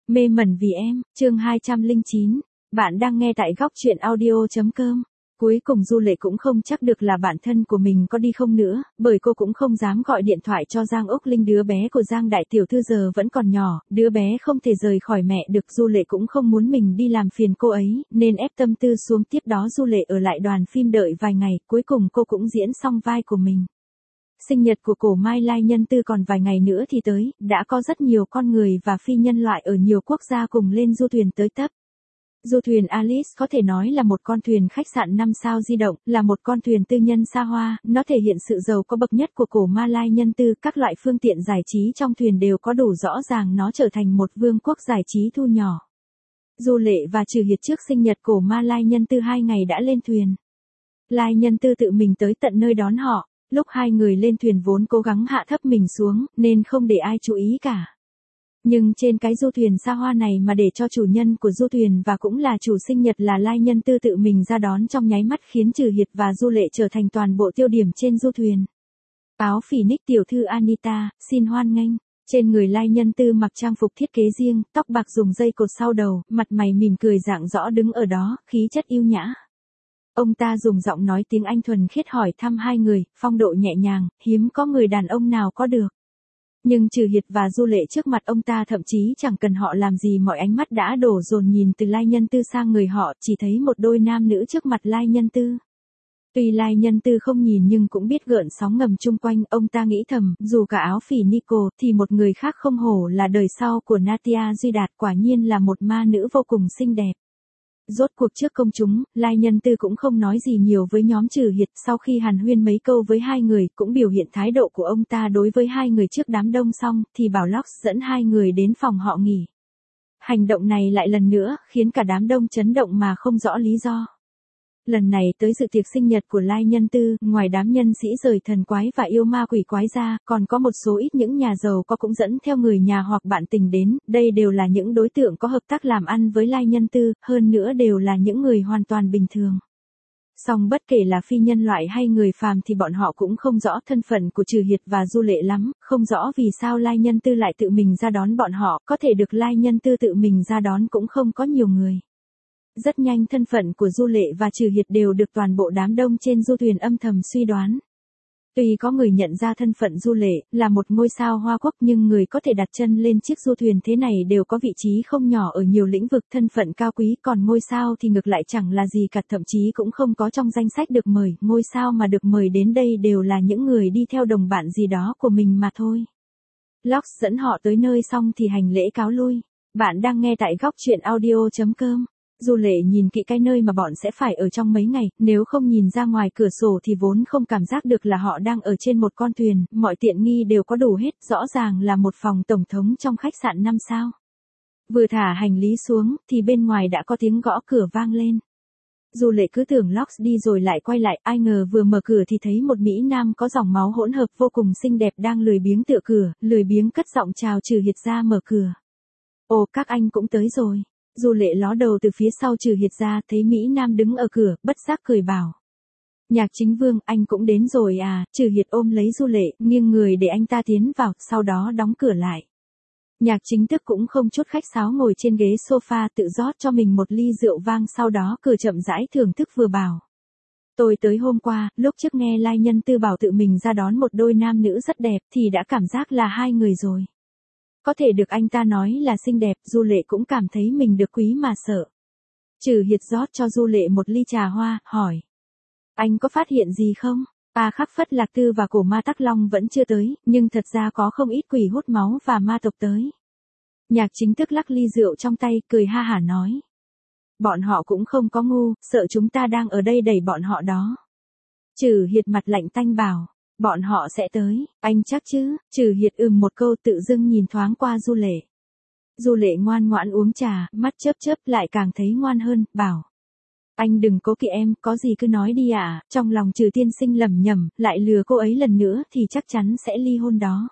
Mê mẩn vì em, chương 209. Bạn đang nghe tại góc truyện audio.com. Cuối cùng Du Lệ cũng không chắc được là bạn thân của mình có đi không nữa, bởi cô cũng không dám gọi điện thoại cho Giang Úc Linh. Đứa bé của Giang đại tiểu thư giờ vẫn còn nhỏ, đứa bé không thể rời khỏi mẹ được. Du Lệ cũng không muốn mình đi làm phiền cô ấy, nên ép tâm tư xuống. Tiếp đó Du Lệ ở lại đoàn phim đợi vài ngày, cuối cùng cô cũng diễn xong vai của mình. Sinh nhật của cổ Mai Lai Nhân Tư còn vài ngày nữa thì tới, đã có rất nhiều con người và phi nhân loại ở nhiều quốc gia cùng lên du thuyền tới tấp. Du thuyền Alice có thể nói là một con thuyền khách sạn 5 sao di động, là một con thuyền tư nhân xa hoa, nó thể hiện sự giàu có bậc nhất của cổ Mai Lai Nhân Tư. Các loại phương tiện giải trí trong thuyền đều có đủ, rõ ràng nó trở thành một vương quốc giải trí thu nhỏ. Du Lệ và Trừ Hiệt trước sinh nhật cổ Mai Lai Nhân Tư 2 ngày đã lên thuyền. Lai Nhân Tư tự mình tới tận nơi đón họ. Lúc hai người lên thuyền vốn cố gắng hạ thấp mình xuống, nên không để ai chú ý cả. Nhưng trên cái du thuyền xa hoa này mà để cho chủ nhân của du thuyền và cũng là chủ sinh nhật là Lai Nhân Tư tự mình ra đón trong nháy mắt khiến Trừ Hiệt và Du Lệ trở thành toàn bộ tiêu điểm trên du thuyền. Áo phỉ Nick tiểu thư Anita, xin hoan nghênh. Trên người Lai Nhân Tư mặc trang phục thiết kế riêng, tóc bạc dùng dây cột sau đầu, mặt mày mỉm cười rạng rõ đứng ở đó, khí chất yêu nhã. Ông ta dùng giọng nói tiếng Anh thuần khiết hỏi thăm hai người, phong độ nhẹ nhàng, hiếm có người đàn ông nào có được. Nhưng Trừ Hiệt và Du Lệ trước mặt ông ta thậm chí chẳng cần họ làm gì, mọi ánh mắt đã đổ dồn nhìn từ Lai Nhân Tư sang người họ, chỉ thấy một đôi nam nữ trước mặt Lai Nhân Tư. Tuy Lai Nhân Tư không nhìn nhưng cũng biết gợn sóng ngầm chung quanh, ông ta nghĩ thầm, dù cả áo phỉ Nico thì một người khác không hổ là đời sau của Natia Duy Đạt, quả nhiên là một ma nữ vô cùng xinh đẹp. Rốt cuộc trước công chúng, Lai Nhân Tư cũng không nói gì nhiều với nhóm Trừ Hiệt, sau khi hàn huyên mấy câu với hai người, cũng biểu hiện thái độ của ông ta đối với hai người trước đám đông xong, thì bảo Locks dẫn hai người đến phòng họ nghỉ. Hành động này lại lần nữa, khiến cả đám đông chấn động mà không rõ lý do. Lần này tới dự tiệc sinh nhật của Lai Nhân Tư, ngoài đám nhân sĩ rời thần quái và yêu ma quỷ quái ra, còn có một số ít những nhà giàu có cũng dẫn theo người nhà hoặc bạn tình đến, đây đều là những đối tượng có hợp tác làm ăn với Lai Nhân Tư, hơn nữa đều là những người hoàn toàn bình thường. Song bất kể là phi nhân loại hay người phàm thì bọn họ cũng không rõ thân phận của Trừ Hiệt và Du Lệ lắm, không rõ vì sao Lai Nhân Tư lại tự mình ra đón bọn họ, có thể được Lai Nhân Tư tự mình ra đón cũng không có nhiều người. Rất nhanh thân phận của Du Lệ và Trừ Hiệt đều được toàn bộ đám đông trên du thuyền âm thầm suy đoán. Tuy có người nhận ra thân phận Du Lệ là một ngôi sao Hoa Quốc, nhưng người có thể đặt chân lên chiếc du thuyền thế này đều có vị trí không nhỏ ở nhiều lĩnh vực, thân phận cao quý, còn ngôi sao thì ngược lại chẳng là gì cả, thậm chí cũng không có trong danh sách được mời. Ngôi sao mà được mời đến đây đều là những người đi theo đồng bạn gì đó của mình mà thôi. Locks dẫn họ tới nơi xong thì hành lễ cáo lui. Bạn đang nghe tại góc truyện audio.com. Du Lệ nhìn kỹ cái nơi mà bọn sẽ phải ở trong mấy ngày, nếu không nhìn ra ngoài cửa sổ thì vốn không cảm giác được là họ đang ở trên một con thuyền, mọi tiện nghi đều có đủ hết, rõ ràng là một phòng tổng thống trong khách sạn 5 sao. Vừa thả hành lý xuống, thì bên ngoài đã có tiếng gõ cửa vang lên. Du Lệ cứ tưởng Locks đi rồi lại quay lại, ai ngờ vừa mở cửa thì thấy một mỹ nam có dòng máu hỗn hợp vô cùng xinh đẹp đang lười biếng tựa cửa, lười biếng cất giọng chào Trừ Hiệt ra mở cửa. Ồ, các anh cũng tới rồi. Du Lệ ló đầu từ phía sau Trừ Hiệt ra, thấy mỹ nam đứng ở cửa, bất giác cười bảo. Nhạc Chính Vương, anh cũng đến rồi à? Trừ Hiệt ôm lấy Du Lệ, nghiêng người để anh ta tiến vào, sau đó đóng cửa lại. Nhạc Chính Thức cũng không chút khách sáo ngồi trên ghế sofa tự rót cho mình một ly rượu vang, sau đó cười chậm rãi thưởng thức vừa bảo. Tôi tới hôm qua, lúc trước nghe Lai Nhân Tư bảo tự mình ra đón một đôi nam nữ rất đẹp thì đã cảm giác là hai người rồi. Có thể được anh ta nói là xinh đẹp, Du Lệ cũng cảm thấy mình được quý mà sợ. Trừ Hiệt rót cho Du Lệ một ly trà hoa, hỏi. Anh có phát hiện gì không? Khắc Phất Lạc Tư và cổ ma Tắc Long vẫn chưa tới, nhưng thật ra có không ít quỷ hút máu và ma tộc tới. Nhạc Chính Thức lắc ly rượu trong tay, cười ha hả nói. Bọn họ cũng không có ngu, sợ chúng ta đang ở đây đẩy bọn họ đó. Trừ Hiệt mặt lạnh tanh bảo. Bọn họ sẽ tới, anh chắc chứ? Trừ Hiệt một câu, tự dưng nhìn thoáng qua Du Lệ. Du Lệ ngoan ngoãn uống trà, mắt chớp chớp lại càng thấy ngoan hơn, bảo. Anh đừng cố kỵ em, có gì cứ nói đi ạ. Trong lòng Trừ tiên sinh lẩm nhẩm, lại lừa cô ấy lần nữa thì chắc chắn sẽ ly hôn đó.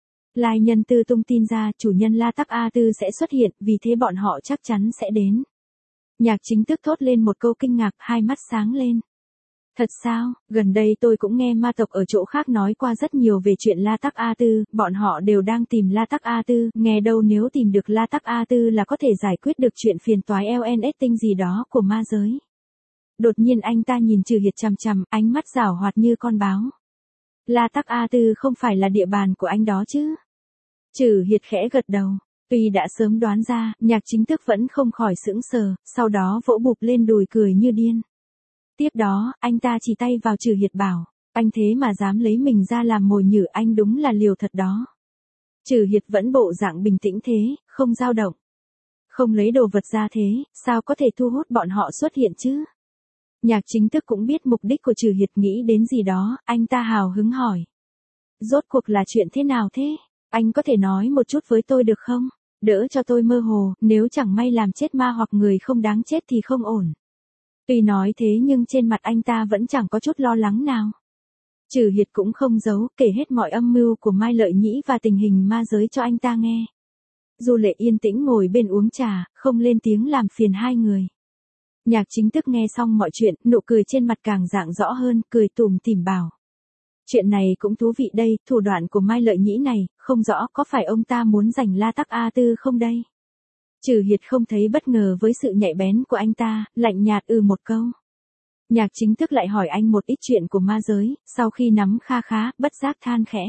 Lai Nhân Tư tung tin ra chủ nhân La Tắc A Tư sẽ xuất hiện, vì thế bọn họ chắc chắn sẽ đến. Nhạc Chính Thức thốt lên một câu kinh ngạc, hai mắt sáng lên. Thật sao, gần đây tôi cũng nghe ma tộc ở chỗ khác nói qua rất nhiều về chuyện La Tắc A Tư, bọn họ đều đang tìm La Tắc A Tư, nghe đâu nếu tìm được La Tắc A Tư là có thể giải quyết được chuyện phiền toái LNS tinh gì đó của ma giới. Đột nhiên anh ta nhìn Trừ Hiệt chằm chằm, ánh mắt giảo hoạt như con báo. La Tắc A Tư không phải là địa bàn của anh đó chứ? Trừ Hiệt khẽ gật đầu. Tuy đã sớm đoán ra, Nhạc Chính Tước vẫn không khỏi sững sờ, sau đó vỗ bụp lên đùi cười như điên. Tiếp đó, anh ta chỉ tay vào Trừ Hiệt bảo, anh thế mà dám lấy mình ra làm mồi nhử, anh đúng là liều thật đó. Trừ Hiệt vẫn bộ dạng bình tĩnh thế, không dao động. Không lấy đồ vật ra thế, sao có thể thu hút bọn họ xuất hiện chứ? Nhạc Chính Tước cũng biết mục đích của Trừ Hiệt, nghĩ đến gì đó, anh ta hào hứng hỏi. Rốt cuộc là chuyện thế nào thế? Anh có thể nói một chút với tôi được không? Đỡ cho tôi mơ hồ, nếu chẳng may làm chết ma hoặc người không đáng chết thì không ổn. Tuy nói thế nhưng trên mặt anh ta vẫn chẳng có chút lo lắng nào. Trừ Hiệt cũng không giấu, kể hết mọi âm mưu của Mai Lợi Nhĩ và tình hình ma giới cho anh ta nghe. Du Lệ yên tĩnh ngồi bên uống trà, không lên tiếng làm phiền hai người. Nhạc Chính Tước nghe xong mọi chuyện, nụ cười trên mặt càng rạng rõ hơn, cười tủm tỉm bảo. Chuyện này cũng thú vị đây, thủ đoạn của Mai Lợi Nhĩ này, không rõ có phải ông ta muốn giành La Tắc A Tư không đây? Trừ Hiệt không thấy bất ngờ với sự nhạy bén của anh ta, lạnh nhạt một câu. Nhạc Chính Tước lại hỏi anh một ít chuyện của ma giới, sau khi nắm kha khá, bất giác than khẽ.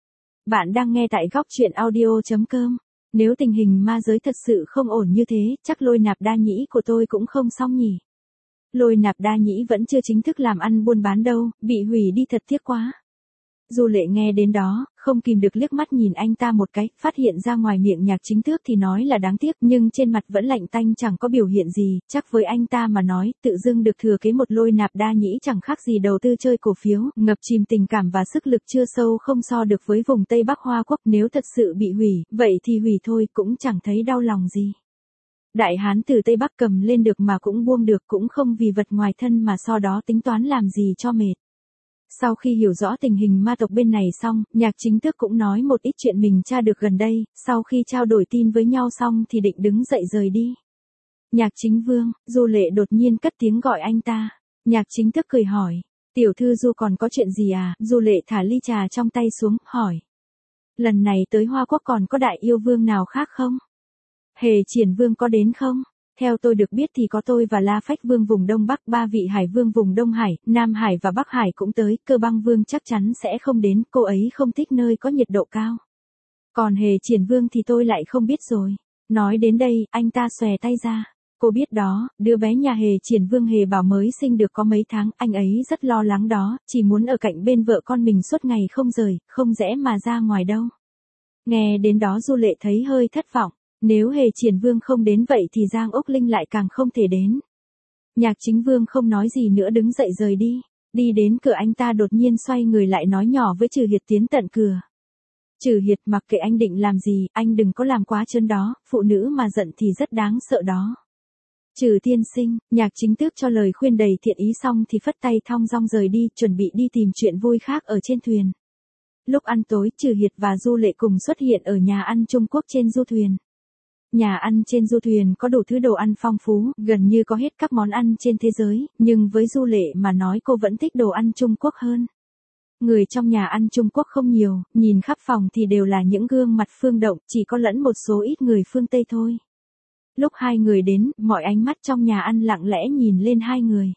Bạn đang nghe tại góc truyện audio.com. Nếu tình hình ma giới thật sự không ổn như thế, chắc Lôi Nạp Đa Nhĩ của tôi cũng không xong nhỉ. Lôi Nạp Đa Nhĩ vẫn chưa chính thức làm ăn buôn bán đâu, bị hủy đi thật tiếc quá. Du Lệ nghe đến đó, không kìm được liếc mắt nhìn anh ta một cái, phát hiện ra ngoài miệng Nhạc Chính Tước thì nói là đáng tiếc, nhưng trên mặt vẫn lạnh tanh chẳng có biểu hiện gì, chắc với anh ta mà nói, tự dưng được thừa kế một Lôi Nạp Đa Nhĩ chẳng khác gì đầu tư chơi cổ phiếu, ngập chìm tình cảm và sức lực chưa sâu không so được với vùng Tây Bắc Hoa Quốc, nếu thật sự bị hủy, vậy thì hủy thôi, cũng chẳng thấy đau lòng gì. Đại hán từ Tây Bắc cầm lên được mà cũng buông được, cũng không vì vật ngoài thân mà so đó tính toán làm gì cho mệt. Sau khi hiểu rõ tình hình ma tộc bên này xong, Nhạc Chính Tước cũng nói một ít chuyện mình tra được gần đây, sau khi trao đổi tin với nhau xong thì định đứng dậy rời đi. Nhạc Chính Vương, Du Lệ đột nhiên cất tiếng gọi anh ta. Nhạc Chính Tước cười hỏi, tiểu thư Du còn có chuyện gì à? Du Lệ thả ly trà trong tay xuống, hỏi. Lần này tới Hoa Quốc còn có đại yêu vương nào khác không? Hề Triển Vương có đến không? Theo tôi được biết thì có tôi và La Phách Vương vùng Đông Bắc, ba vị Hải Vương vùng Đông Hải, Nam Hải và Bắc Hải cũng tới, Cơ Băng Vương chắc chắn sẽ không đến, cô ấy không thích nơi có nhiệt độ cao. Còn Hề Triển Vương thì tôi lại không biết rồi. Nói đến đây, anh ta xòe tay ra. Cô biết đó, đứa bé nhà Hề Triển Vương Hề Bảo mới sinh được có mấy tháng, anh ấy rất lo lắng đó, chỉ muốn ở cạnh bên vợ con mình suốt ngày không rời, không rẽ mà ra ngoài đâu. Nghe đến đó Du Lệ thấy hơi thất vọng. Nếu Hề Triển Vương không đến vậy thì Giang Úc Linh lại càng không thể đến. Nhạc Chính Vương không nói gì nữa đứng dậy rời đi. Đi đến cửa anh ta đột nhiên xoay người lại nói nhỏ với Trừ Hiệt tiến tận cửa. Trừ Hiệt, mặc kệ anh định làm gì, anh đừng có làm quá trơn đó, phụ nữ mà giận thì rất đáng sợ đó. Trừ tiên sinh, Nhạc Chính Tước cho lời khuyên đầy thiện ý xong thì phất tay thong dong rời đi, chuẩn bị đi tìm chuyện vui khác ở trên thuyền. Lúc ăn tối, Trừ Hiệt và Du Lệ cùng xuất hiện ở nhà ăn Trung Quốc trên du thuyền. Nhà ăn trên du thuyền có đủ thứ đồ ăn phong phú, gần như có hết các món ăn trên thế giới, nhưng với Du Lệ mà nói cô vẫn thích đồ ăn Trung Quốc hơn. Người trong nhà ăn Trung Quốc không nhiều, nhìn khắp phòng thì đều là những gương mặt phương Động, chỉ có lẫn một số ít người phương Tây thôi. Lúc hai người đến, mọi ánh mắt trong nhà ăn lặng lẽ nhìn lên hai người.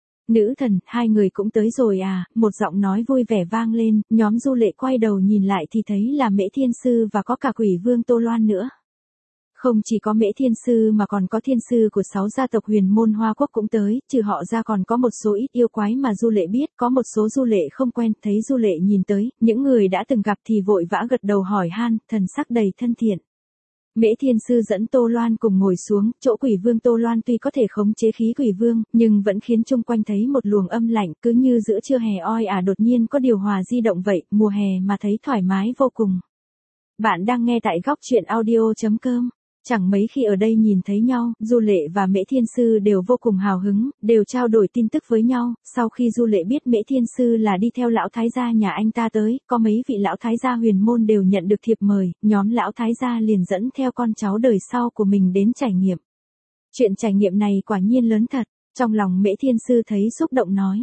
Nữ thần, hai người cũng tới rồi à? Một giọng nói vui vẻ vang lên, nhóm Du Lệ quay đầu nhìn lại thì thấy là Mễ Thiên Sư và có cả Quỷ Vương Tô Loan nữa. Không chỉ có Mễ Thiên Sư mà còn có thiên sư của 6 gia tộc huyền môn Hoa Quốc cũng tới, trừ họ ra còn có một số ít yêu quái mà Du Lệ biết, có một số Du Lệ không quen, thấy Du Lệ nhìn tới, những người đã từng gặp thì vội vã gật đầu hỏi han, thần sắc đầy thân thiện. Mễ Thiên Sư dẫn Tô Loan cùng ngồi xuống, chỗ Quỷ Vương Tô Loan tuy có thể khống chế khí Quỷ Vương, nhưng vẫn khiến chung quanh thấy một luồng âm lạnh, cứ như giữa trưa hè oi ả đột nhiên có điều hòa di động vậy, mùa hè mà thấy thoải mái vô cùng. Bạn đang nghe tại góc truyện audio.com. Chẳng mấy khi ở đây nhìn thấy nhau, Du Lệ và Mễ Thiên Sư đều vô cùng hào hứng, đều trao đổi tin tức với nhau, sau khi Du Lệ biết Mễ Thiên Sư là đi theo lão thái gia nhà anh ta tới, có mấy vị lão thái gia huyền môn đều nhận được thiệp mời, nhóm lão thái gia liền dẫn theo con cháu đời sau của mình đến trải nghiệm. Chuyện trải nghiệm này quả nhiên lớn thật, trong lòng Mễ Thiên Sư thấy xúc động nói,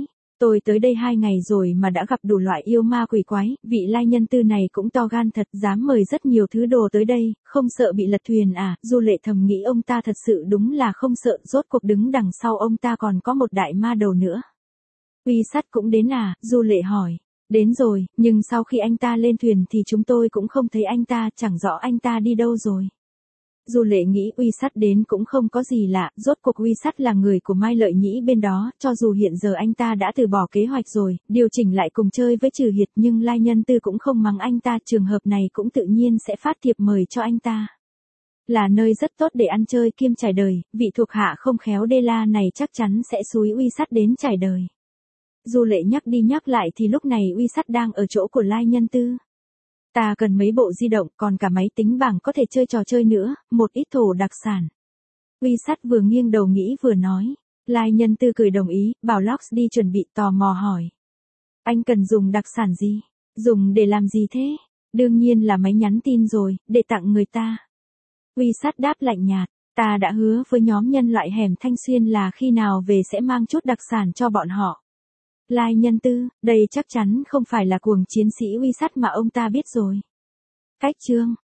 Tôi tới đây 2 ngày rồi mà đã gặp đủ loại yêu ma quỷ quái, vị lai nhân tư này cũng to gan thật, dám mời rất nhiều thứ đồ tới đây, không sợ bị lật thuyền à, Du Lệ thầm nghĩ ông ta thật sự đúng là không sợ, rốt cuộc đứng đằng sau ông ta còn có một đại ma đầu nữa. Uy Sắt cũng đến à, Du Lệ hỏi. Đến rồi, nhưng sau khi anh ta lên thuyền thì chúng tôi cũng không thấy anh ta, chẳng rõ anh ta đi đâu rồi. Du Lệ nghĩ Uy Sắt đến cũng không có gì lạ, rốt cuộc Uy Sắt là người của Mai Lợi Nhĩ bên đó, cho dù hiện giờ anh ta đã từ bỏ kế hoạch rồi, điều chỉnh lại cùng chơi với Trừ Hiệt nhưng Lai Nhân Tư cũng không mắng anh ta, trường hợp này cũng tự nhiên sẽ phát thiệp mời cho anh ta. Là nơi rất tốt để ăn chơi kiêm trải đời, vị thuộc hạ không khéo đê la này chắc chắn sẽ xúi Uy Sắt đến trải đời. Du Lệ nhắc đi nhắc lại thì lúc này Uy Sắt đang ở chỗ của Lai Nhân Tư. Ta cần mấy bộ di động, còn cả máy tính bảng có thể chơi trò chơi nữa, một ít thổ đặc sản. Uy Sắt vừa nghiêng đầu nghĩ vừa nói. Lai Nhân Tư cười đồng ý, bảo Lox đi chuẩn bị, tò mò hỏi. Anh cần dùng đặc sản gì? Dùng để làm gì thế? Đương nhiên là máy nhắn tin rồi, để tặng người ta. Uy Sắt đáp lạnh nhạt, ta đã hứa với nhóm nhân loại hẻm Thanh Xuyên là khi nào về sẽ mang chút đặc sản cho bọn họ. Lai Nhân Tư, đây chắc chắn không phải là cuồng chiến sĩ Uy Sắt mà ông ta biết rồi. Cách chương